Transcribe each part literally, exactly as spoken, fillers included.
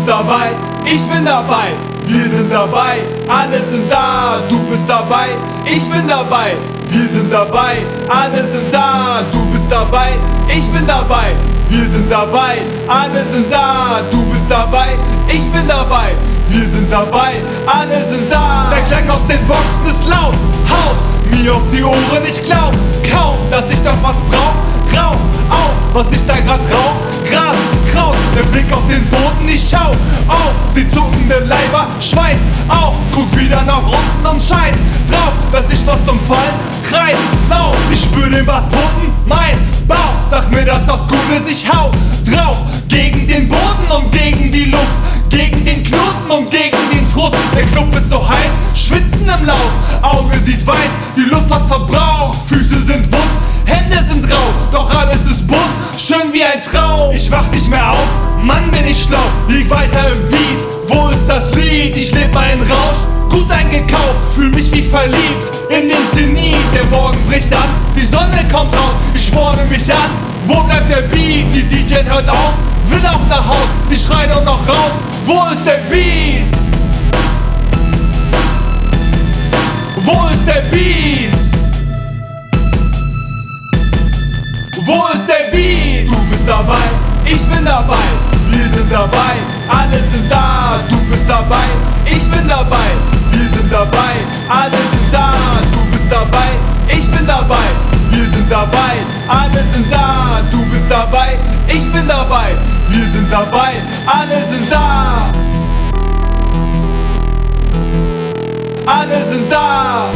bist dabei, ich bin dabei, wir sind dabei, alle sind da. Du bist dabei, ich bin dabei, wir sind dabei, alle sind da. Du bist dabei, ich bin dabei, wir sind dabei, alle sind da. Du bist dabei, ich bin dabei, wir sind dabei, alle sind da. Der Klang aus den Boxen ist laut, haut mir auf die Ohren, ich glaub kaum, dass ich noch was brauch. Rauch auf, was ich da grad rauch, grad kraut, der Blick auf den Boden, ich schau auf, sie zuckende Leiber, Schweiß auf, guck wieder nach unten und scheiß drauf, dass ich fast umfallen, kreis, lauf, ich spür den Bass pumpen, mein Bauch, sag mir, dass das gut ist, ich hau drauf, gegen den Boden und gegen die Luft, gegen den Knoten und gegen den Frust, der Club ist so heiß, schwitzen im Lauf, Auge sieht weiß, die Luft fast verbraucht, Füße sind wund, Hände sind rau, doch alles ist bunt, schön wie ein Traum. Ich wach nicht mehr auf, Mann bin ich schlau, lieg weiter im Beat, wo ist das Lied? Ich leb meinen Rausch, gut eingekauft, fühl mich wie verliebt in den Zenit. Der Morgen bricht an, die Sonne kommt raus, ich sporne mich an, wo bleibt der Beat? Die D J hört auf, will auch nach Haus, ich schrei doch noch raus, wo ist der Beat? Wo ist der Beat? Wo ist der Beat? Du bist dabei, ich bin dabei, wir sind dabei, alle sind da. Du bist dabei, ich bin dabei, wir sind dabei, alle sind da. Du bist dabei, ich bin dabei, wir sind dabei, alle sind da. Du bist dabei, ich bin dabei, wir sind dabei, alle sind da. Alle sind da.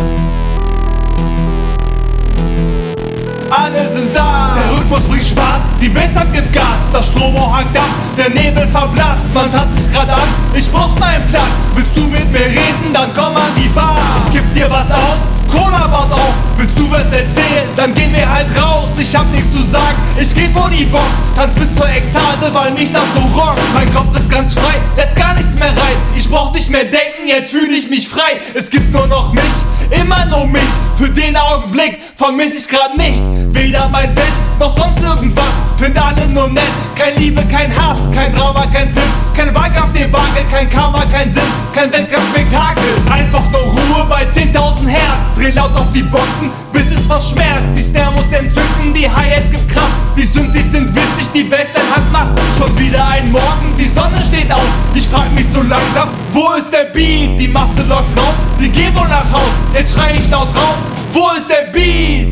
Alle sind da. Der Rhythmus bringt Spaß, die Bassline gibt Gas, das Stromo hakt ab, der Nebel verblasst. Man tanzt sich grad an, ich brauch meinen Platz. Willst du mit mir reden, dann komm an die Bar. Ich geb dir was aus, Cola baut auf. Willst du was erzählen, dann gehen wir halt raus. Ich hab nichts zu sagen, ich geh vor die Box, tanz bis zur Ekstase, weil mich das so rockt. Mein Kopf ist ganz frei, lässt gar nichts mehr rein. Ich brauch nicht mehr denken, jetzt fühl ich mich frei. Es gibt nur noch mich, immer nur mich. Für den Augenblick vermiss ich grad nichts, weder mein Bett noch sonst irgendwas. Find alle nur nett, kein Liebe, kein Hass, kein Drama, kein Film, kein Wahlkampf-Debakel, kein Karma, kein Sinn, kein Wettkampfspektakel. Einfach nur Ruhe bei zehntausend Hertz, dreh laut auf die Boxen, bis es verschmerzt. Die Snare muss entzücken, die Hi-Hat gibt Kraft, die Synthes sind witzig, die Bassline hat Macht. Schon wieder ein Morgen, die Sonne steht auf, ich frag mich so langsam, wo ist der Beat? Die Masse läuft drauf, die gehen wohl nach Haus, jetzt schrei ich laut raus, wo ist der Beat?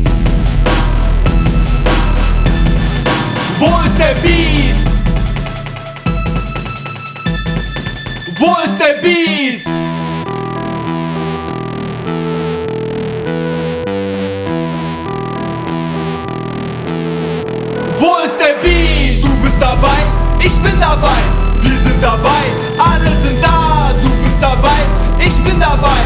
Wo ist der Beat? Wo ist der Beat? Wo ist der Beat? Du bist dabei, ich bin dabei, wir sind dabei, alle sind da. Du bist dabei, ich bin dabei,